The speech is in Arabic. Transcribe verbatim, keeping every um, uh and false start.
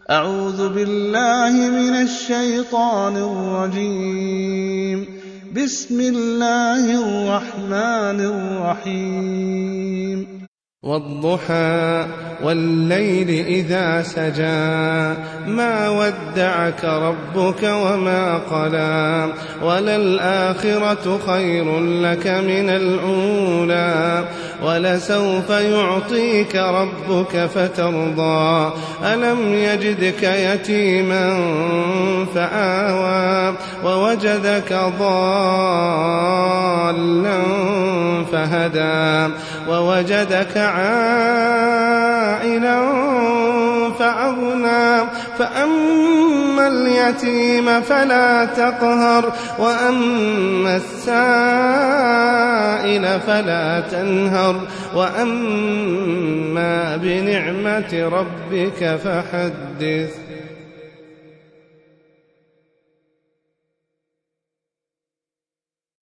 أعوذ بالله من الشيطان الرجيم. بسم الله الرحمن الرحيم. والضحى والليل إذا سجى ما ودعك ربك وما قلى وللآخرة خير لك من الأولى ولسوف يعطيك ربك فترضى ألم يجدك يتيما فآوى ووجدك ضالا فهدى ووجدك عائلا فأغنى فأما اليتيم فلا تقهر وأما السائل فلا تنهر وأما بنعمة ربك فحدث.